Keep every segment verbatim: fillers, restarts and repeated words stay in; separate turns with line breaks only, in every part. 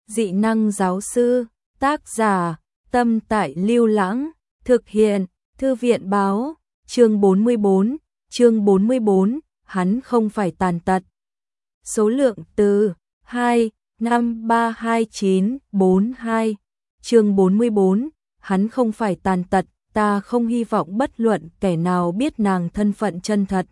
Dị năng giáo sư, tác giả, Tâm Tại Lưu Lãng, thực hiện, Thư viện báo, chương bốn mươi bốn, chương bốn mươi bốn, hắn không phải tàn tật. Số lượng từ hai năm ba hai chín bốn hai, chương bốn mươi bốn, hắn không phải tàn tật, ta không hy vọng bất luận kẻ nào biết nàng thân phận chân thật.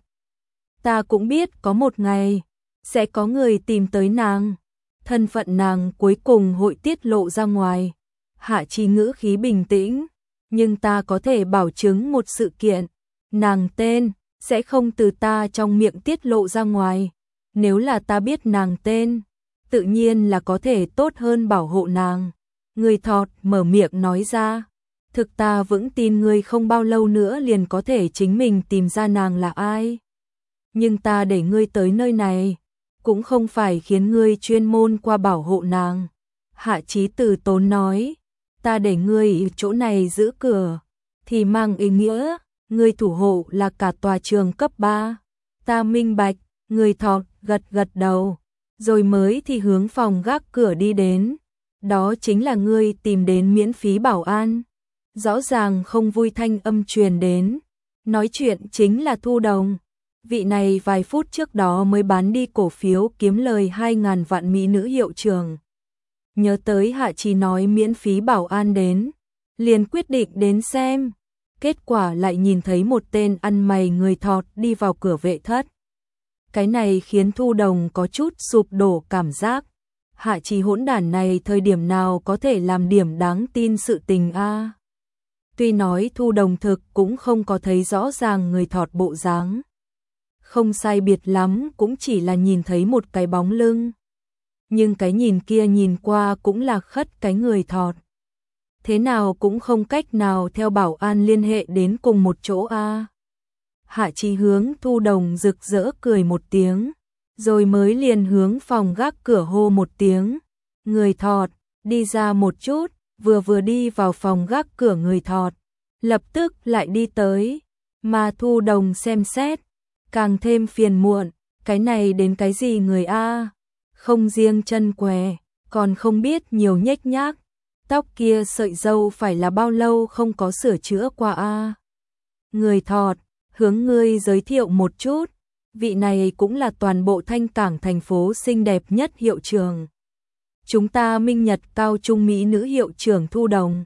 Ta cũng biết có một ngày, sẽ có người tìm tới nàng. Thân phận nàng cuối cùng hội tiết lộ ra ngoài. Hạ Chí ngữ khí bình tĩnh, nhưng ta có thể bảo chứng một sự kiện, nàng tên sẽ không từ ta trong miệng tiết lộ ra ngoài. Nếu là ta biết nàng tên, tự nhiên là có thể tốt hơn bảo hộ nàng. Người thọt mở miệng nói ra, thực ta vững tin ngươi không bao lâu nữa liền có thể chính mình tìm ra nàng là ai. Nhưng ta để ngươi tới nơi này, cũng không phải khiến ngươi chuyên môn qua bảo hộ nàng. Hạ Chí từ tốn nói, ta để ngươi chỗ này giữ cửa, thì mang ý nghĩa, ngươi thủ hộ là cả tòa trường cấp ba. Ta minh bạch, người thọt gật gật đầu, rồi mới thì hướng phòng gác cửa đi đến. Đó chính là ngươi tìm đến miễn phí bảo an. Rõ ràng không vui thanh âm truyền đến. Nói chuyện chính là Thu Đồng. Vị này vài phút trước đó mới bán đi cổ phiếu kiếm lời hai ngàn vạn mỹ nữ hiệu trưởng. Nhớ tới Hạ Chí nói miễn phí bảo an đến, liền quyết định đến xem. Kết quả lại nhìn thấy một tên ăn mày người thọt đi vào cửa vệ thất. Cái này khiến Thu Đồng có chút sụp đổ cảm giác. Hạ Chí hỗn đản này thời điểm nào có thể làm điểm đáng tin sự tình a? À? Tuy nói Thu Đồng thực cũng không có thấy rõ ràng người thọt bộ dáng. Không sai biệt lắm cũng chỉ là nhìn thấy một cái bóng lưng. Nhưng cái nhìn kia nhìn qua cũng là khất cái người thọt. Thế nào cũng không cách nào theo bảo an liên hệ đến cùng một chỗ a. À? Hạ Chí hướng Thu Đồng rực rỡ cười một tiếng, rồi mới liền hướng phòng gác cửa hô một tiếng. Người thọt, đi ra một chút, vừa vừa đi vào phòng gác cửa người thọt, lập tức lại đi tới, mà Thu Đồng xem xét, càng thêm phiền muộn, cái này đến cái gì người a? Không riêng chân què, còn không biết nhiều nhếch nhác, tóc kia sợi râu phải là bao lâu không có sửa chữa qua a. Người thọt, hướng ngươi giới thiệu một chút, vị này cũng là toàn bộ Thanh Cảng thành phố xinh đẹp nhất hiệu trưởng. Chúng ta Minh Nhật cao trung mỹ nữ hiệu trưởng Thu Đồng.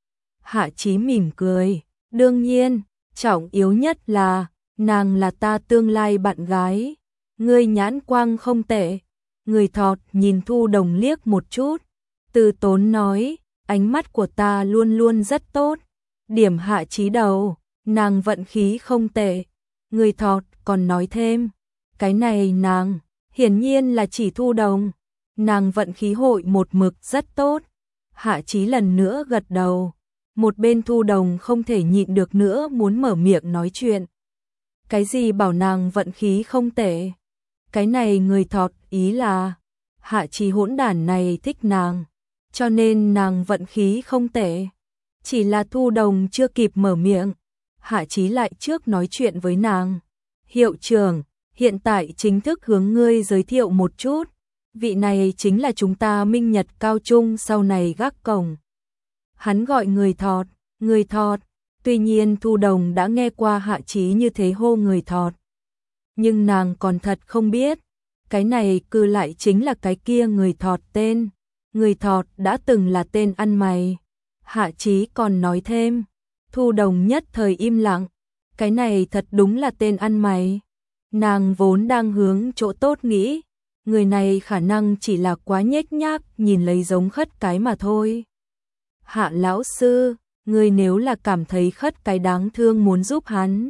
Hạ Chí mỉm cười, đương nhiên, trọng yếu nhất là, nàng là ta tương lai bạn gái. Ngươi nhãn quang không tệ. Người thọt nhìn Thu Đồng liếc một chút, từ tốn nói, ánh mắt của ta luôn luôn rất tốt. Điểm Hạ Chí đầu, nàng vận khí không tệ. Người thọt còn nói thêm, cái này nàng, hiển nhiên là chỉ Thu Đồng. Nàng vận khí hội một mực rất tốt. Hạ Chí lần nữa gật đầu. Một bên Thu Đồng không thể nhịn được nữa muốn mở miệng nói chuyện. Cái gì bảo nàng vận khí không tệ? Cái này người thọt ý là Hạ Chí hỗn đản này thích nàng, cho nên nàng vận khí không tệ. Chỉ là Thu Đồng chưa kịp mở miệng, Hạ Chí lại trước nói chuyện với nàng. Hiệu trưởng, hiện tại chính thức hướng ngươi giới thiệu một chút. Vị này chính là chúng ta Minh Nhật cao trung sau này gác cổng. Hắn gọi người thọt, người thọt. Tuy nhiên Thu Đồng đã nghe qua Hạ Chí như thế hô người thọt. Nhưng nàng còn thật không biết, cái này cư lại chính là cái kia người thọt tên. Người thọt đã từng là tên ăn mày. Hạ Chí còn nói thêm, Thu Đồng nhất thời im lặng, cái này thật đúng là tên ăn mày. Nàng vốn đang hướng chỗ tốt nghĩ, người này khả năng chỉ là quá nhếch nhác, nhìn lấy giống khất cái mà thôi. Hạ lão sư, ngươi nếu là cảm thấy khất cái đáng thương muốn giúp hắn,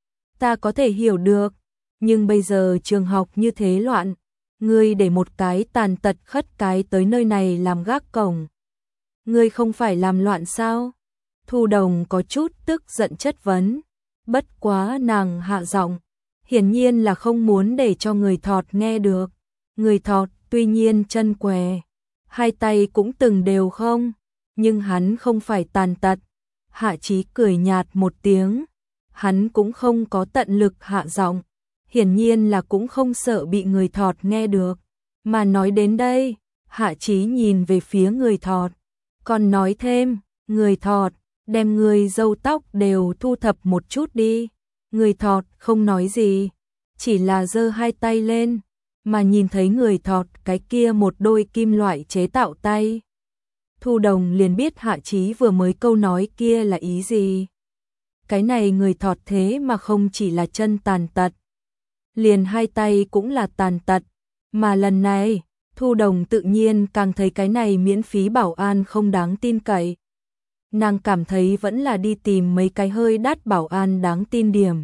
ta có thể hiểu được, nhưng bây giờ trường học như thế loạn, ngươi để một cái tàn tật khất cái tới nơi này làm gác cổng, ngươi không phải làm loạn sao? Thu Đồng có chút tức giận chất vấn, bất quá nàng hạ giọng, hiển nhiên là không muốn để cho người thọt nghe được. Người thọt tuy nhiên chân què, hai tay cũng từng đều không, nhưng hắn không phải tàn tật. Hạ Chí cười nhạt một tiếng, hắn cũng không có tận lực hạ giọng, hiển nhiên là cũng không sợ bị người thọt nghe được. Mà nói đến đây, Hạ Chí nhìn về phía người thọt, còn nói thêm, người thọt, đem người râu tóc đều thu thập một chút đi. Người thọt không nói gì, chỉ là giơ hai tay lên, mà nhìn thấy người thọt cái kia một đôi kim loại chế tạo tay. Thu Đồng liền biết Hạ Chí vừa mới câu nói kia là ý gì. Cái này người thọt thế mà không chỉ là chân tàn tật, liền hai tay cũng là tàn tật, mà lần này, Thu Đồng tự nhiên càng thấy cái này miễn phí bảo an không đáng tin cậy. Nàng cảm thấy vẫn là đi tìm mấy cái hơi đắt bảo an đáng tin điểm.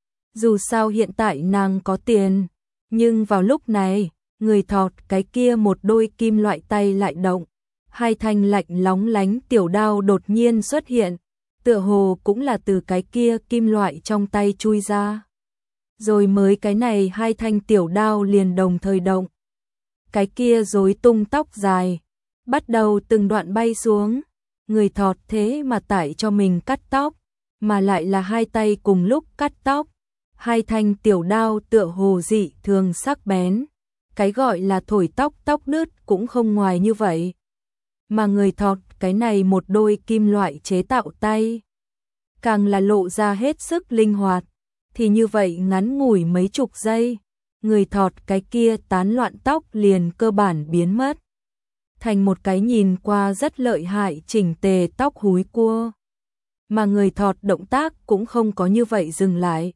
Dù sao hiện tại nàng có tiền, nhưng vào lúc này, người thọt cái kia một đôi kim loại tay lại động, hai thanh lạnh lóng lánh tiểu đao đột nhiên xuất hiện, tựa hồ cũng là từ cái kia kim loại trong tay chui ra. Rồi mới cái này hai thanh tiểu đao liền đồng thời động. Cái kia rối tung tóc dài, bắt đầu từng đoạn bay xuống, người thọt thế mà tải cho mình cắt tóc, mà lại là hai tay cùng lúc cắt tóc. Hai thanh tiểu đao tựa hồ dị thường sắc bén, cái gọi là thổi tóc tóc đứt cũng không ngoài như vậy. Mà người thọt cái này một đôi kim loại chế tạo tay, càng là lộ ra hết sức linh hoạt, thì như vậy ngắn ngủi mấy chục giây, người thọt cái kia tán loạn tóc liền cơ bản biến mất, thành một cái nhìn qua rất lợi hại chỉnh tề tóc húi cua. Mà người thọt động tác cũng không có như vậy dừng lại.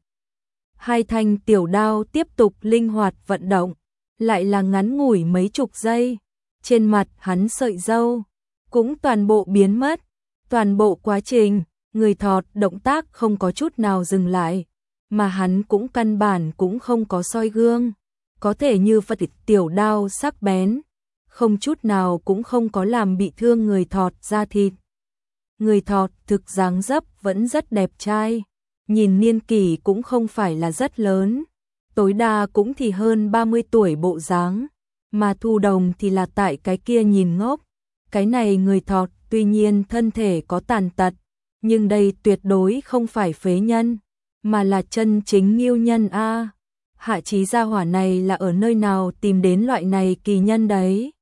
Hai thanh tiểu đao tiếp tục linh hoạt vận động, lại là ngắn ngủi mấy chục giây, trên mặt hắn sợi râu cũng toàn bộ biến mất. Toàn bộ quá trình, người thọt động tác không có chút nào dừng lại, mà hắn cũng căn bản cũng không có soi gương, có thể như Phật tiểu đao sắc bén, không chút nào cũng không có làm bị thương người thọt da thịt. Người thọt thực dáng dấp vẫn rất đẹp trai, nhìn niên kỷ cũng không phải là rất lớn, tối đa cũng thì hơn ba mươi tuổi bộ dáng, mà Thu Đồng thì là tại cái kia nhìn ngốc. Cái này người thọt tuy nhiên thân thể có tàn tật, nhưng đây tuyệt đối không phải phế nhân, mà là chân chính ngưu nhân a. Hạ Chí gia hỏa này là ở nơi nào tìm đến loại này kỳ nhân đấy?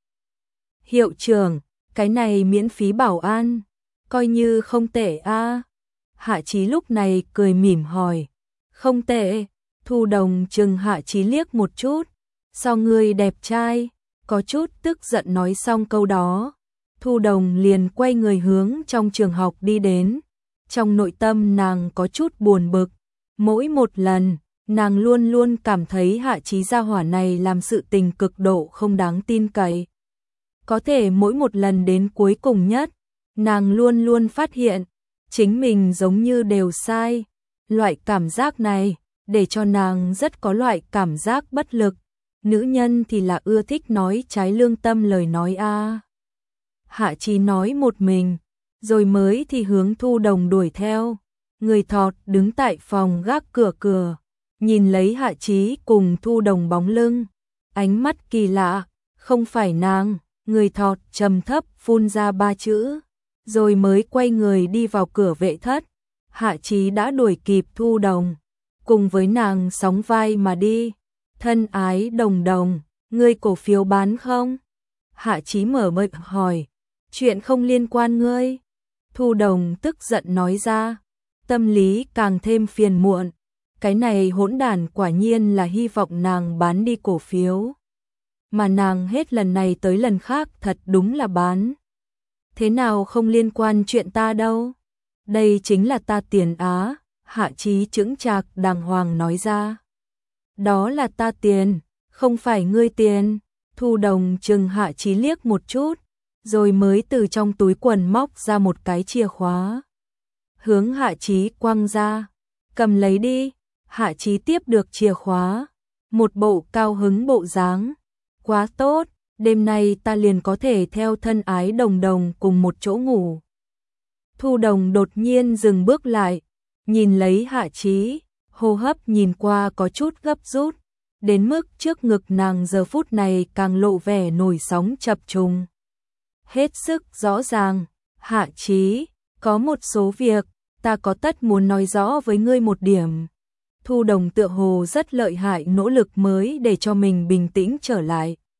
Hiệu trưởng, cái này miễn phí bảo an, coi như không tệ a. Hạ Chí lúc này cười mỉm hỏi, không tệ. Thu Đồng chừng Hạ Chí liếc một chút, sao ngươi đẹp trai, có chút tức giận nói xong câu đó. Thu Đồng liền quay người hướng trong trường học đi đến, trong nội tâm nàng có chút buồn bực, mỗi một lần, nàng luôn luôn cảm thấy Hạ Chí gia hỏa này làm sự tình cực độ không đáng tin cậy. Có thể mỗi một lần đến cuối cùng nhất, nàng luôn luôn phát hiện, chính mình giống như đều sai. Loại cảm giác này, để cho nàng rất có loại cảm giác bất lực. Nữ nhân thì là ưa thích nói trái lương tâm lời nói a. Hạ Chí nói một mình, rồi mới thì hướng Thu Đồng đuổi theo. Người thọt đứng tại phòng gác cửa cửa, nhìn lấy Hạ Chí cùng Thu Đồng bóng lưng, ánh mắt kỳ lạ, không phải nàng. Người thọt trầm thấp phun ra ba chữ, rồi mới quay người đi vào cửa vệ thất. Hạ Chí đã đuổi kịp Thu Đồng, cùng với nàng sóng vai mà đi. Thân ái Đồng Đồng, ngươi cổ phiếu bán không? Hạ Chí mở miệng hỏi, chuyện không liên quan ngươi. Thu Đồng tức giận nói ra, tâm lý càng thêm phiền muộn. Cái này hỗn đản quả nhiên là hy vọng nàng bán đi cổ phiếu. Mà nàng hết lần này tới lần khác thật đúng là bán. Thế nào không liên quan chuyện ta đâu? Đây chính là ta tiền á. Hạ Chí chững chạc đàng hoàng nói ra. Đó là ta tiền, không phải ngươi tiền. Thu Đồng chừng Hạ Chí liếc một chút, rồi mới từ trong túi quần móc ra một cái chìa khóa. Hướng Hạ Chí quăng ra, cầm lấy đi. Hạ Chí tiếp được chìa khóa, một bộ cao hứng bộ dáng. Quá tốt, đêm nay ta liền có thể theo thân ái Đồng Đồng cùng một chỗ ngủ. Thu Đồng đột nhiên dừng bước lại, nhìn lấy Hạ Chí, hô hấp nhìn qua có chút gấp rút, đến mức trước ngực nàng giờ phút này càng lộ vẻ nổi sóng chập trùng. Hết sức rõ ràng, Hạ Chí, có một số việc, ta có tất muốn nói rõ với ngươi một điểm. Thu Đồng tựa hồ rất lợi hại nỗ lực mới để cho mình bình tĩnh trở lại.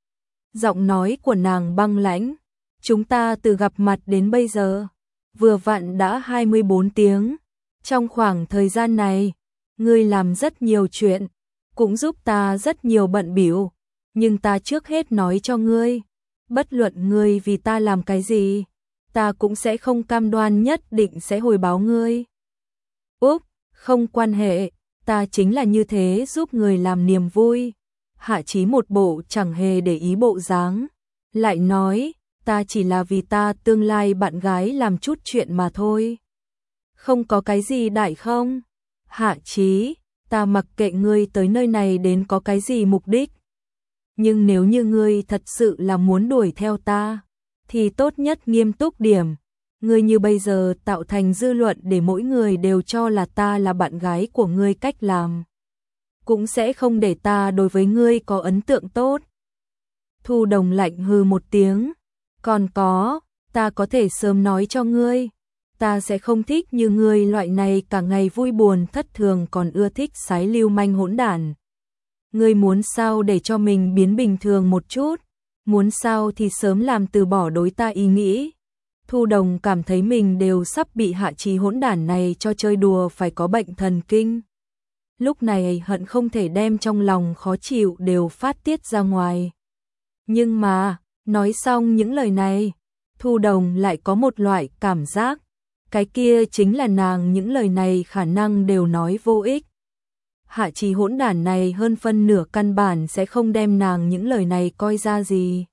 Giọng nói của nàng băng lãnh. Chúng ta từ gặp mặt đến bây giờ, vừa vặn đã hai mươi bốn tiếng. Trong khoảng thời gian này, ngươi làm rất nhiều chuyện, cũng giúp ta rất nhiều bận bịu, nhưng ta trước hết nói cho ngươi, bất luận ngươi vì ta làm cái gì, ta cũng sẽ không cam đoan nhất định sẽ hồi báo ngươi. Úp, không quan hệ, ta chính là như thế giúp người làm niềm vui. Hạ Chí một bộ chẳng hề để ý bộ dáng, lại nói, ta chỉ là vì ta tương lai bạn gái làm chút chuyện mà thôi. Không có cái gì đại không? Hạ Chí, ta mặc kệ ngươi tới nơi này đến có cái gì mục đích. Nhưng nếu như ngươi thật sự là muốn đuổi theo ta, thì tốt nhất nghiêm túc điểm. Ngươi như bây giờ tạo thành dư luận để mỗi người đều cho là ta là bạn gái của ngươi cách làm, cũng sẽ không để ta đối với ngươi có ấn tượng tốt. Thu Đồng lạnh hừ một tiếng. Còn có, ta có thể sớm nói cho ngươi, ta sẽ không thích như ngươi loại này cả ngày vui buồn thất thường còn ưa thích sái lưu manh hỗn đản. Ngươi muốn sao để cho mình biến bình thường một chút, muốn sao thì sớm làm từ bỏ đối ta ý nghĩ. Thu Đồng cảm thấy mình đều sắp bị Hạ Chí hỗn đản này cho chơi đùa phải có bệnh thần kinh. Lúc này hận không thể đem trong lòng khó chịu đều phát tiết ra ngoài. Nhưng mà, nói xong những lời này, Thu Đồng lại có một loại cảm giác, cái kia chính là nàng những lời này khả năng đều nói vô ích. Hạ Chí hỗn đản này hơn phân nửa căn bản sẽ không đem nàng những lời này coi ra gì.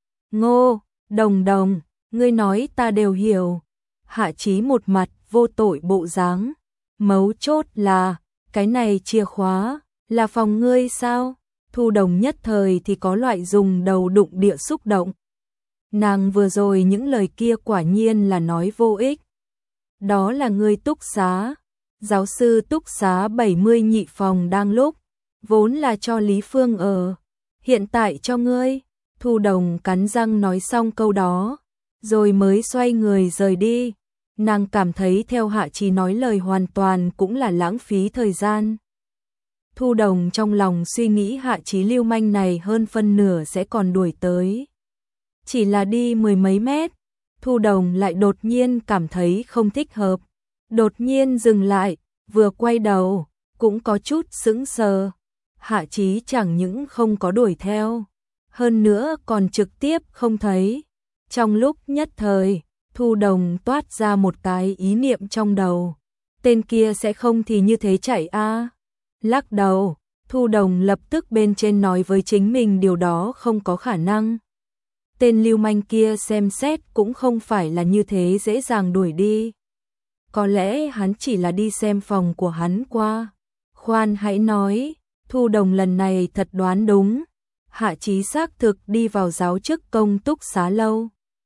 Ngô, Đồng Đồng, ngươi nói ta đều hiểu. Hạ Chí một mặt vô tội bộ dáng, mấu chốt là, cái này chìa khóa, là phòng ngươi sao? Thu Đồng nhất thời thì có loại dùng đầu đụng địa xúc động. Nàng vừa rồi những lời kia quả nhiên là nói vô ích. Đó là ngươi túc xá. Giáo sư túc xá bảy mươi nhị phòng đang lúc, vốn là cho Lý Phương ở. Hiện tại cho ngươi. Thu Đồng cắn răng nói xong câu đó, rồi mới xoay người rời đi. Nàng cảm thấy theo Hạ Chí nói lời hoàn toàn cũng là lãng phí thời gian. Thu Đồng trong lòng suy nghĩ Hạ Chí lưu manh này hơn phân nửa sẽ còn đuổi tới. Chỉ là đi mười mấy mét, Thu Đồng lại đột nhiên cảm thấy không thích hợp. Đột nhiên dừng lại, vừa quay đầu, cũng có chút sững sờ. Hạ Chí chẳng những không có đuổi theo, hơn nữa còn trực tiếp không thấy. Trong lúc nhất thời, Thu Đồng toát ra một cái ý niệm trong đầu. Tên kia sẽ không thì như thế chạy a. À. Lắc đầu, Thu Đồng lập tức bên trên nói với chính mình điều đó không có khả năng. Tên lưu manh kia xem xét cũng không phải là như thế dễ dàng đuổi đi. Có lẽ hắn chỉ là đi xem phòng của hắn qua. Khoan hãy nói, Thu Đồng lần này thật đoán đúng. Hạ Chí xác thực đi vào giáo chức công túc xá lâu.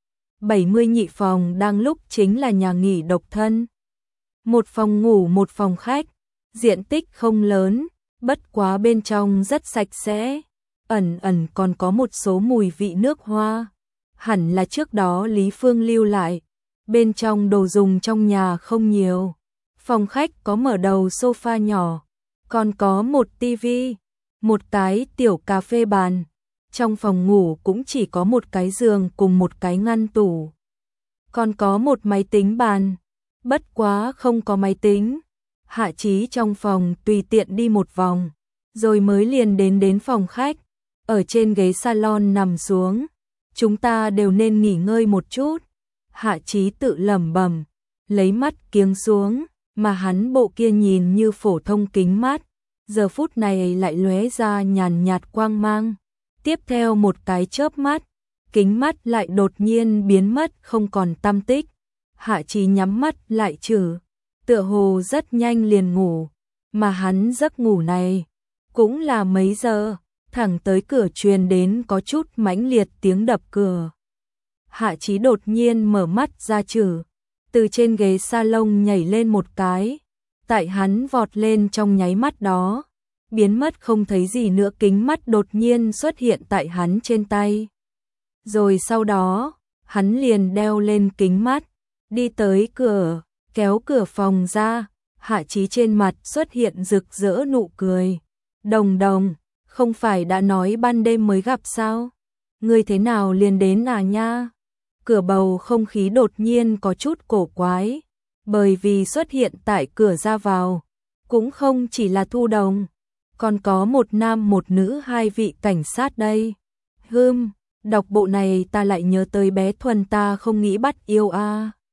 bảy mươi nhị phòng đang lúc chính là nhà nghỉ độc thân. Một phòng ngủ một phòng khách, diện tích không lớn, bất quá bên trong rất sạch sẽ, ẩn ẩn còn có một số mùi vị nước hoa. Hẳn là trước đó Lý Phương lưu lại, bên trong đồ dùng trong nhà không nhiều. Phòng khách có mở đầu sofa nhỏ, còn có một tivi, một cái tiểu cà phê bàn. Trong phòng ngủ cũng chỉ có một cái giường cùng một cái ngăn tủ. Còn có một máy tính bàn, bất quá không có máy tính. Hạ Chí trong phòng tùy tiện đi một vòng, rồi mới liền đến đến phòng khách. Ở trên ghế salon nằm xuống, chúng ta đều nên nghỉ ngơi một chút. Hạ Chí tự lẩm bẩm, lấy mắt kiếng xuống, mà hắn bộ kia nhìn như phổ thông kính mắt, giờ phút này lại lóe ra nhàn nhạt quang mang. Tiếp theo một cái chớp mắt, kính mắt lại đột nhiên biến mất không còn tăm tích. Hạ Chí nhắm mắt lại trừ, tựa hồ rất nhanh liền ngủ, mà hắn giấc ngủ này cũng là mấy giờ, thẳng tới cửa truyền đến có chút mãnh liệt tiếng đập cửa. Hạ Chí đột nhiên mở mắt ra trừ, từ trên ghế salon nhảy lên một cái, tại hắn vọt lên trong nháy mắt đó, biến mất không thấy gì nữa, kính mắt đột nhiên xuất hiện tại hắn trên tay. Rồi sau đó, hắn liền đeo lên kính mắt, đi tới cửa, kéo cửa phòng ra. Hạ Chí trên mặt xuất hiện rực rỡ nụ cười. Đồng Đồng, không phải đã nói ban đêm mới gặp sao? Ngươi thế nào liền đến à nha? Cửa bầu không khí đột nhiên có chút cổ quái, bởi vì xuất hiện tại cửa ra vào, cũng không chỉ là Thu Đồng, còn có một nam một nữ hai vị cảnh sát đây. Hừm, đọc bộ này ta lại nhớ tới bé Thuần ta không nghĩ bắt yêu a. À.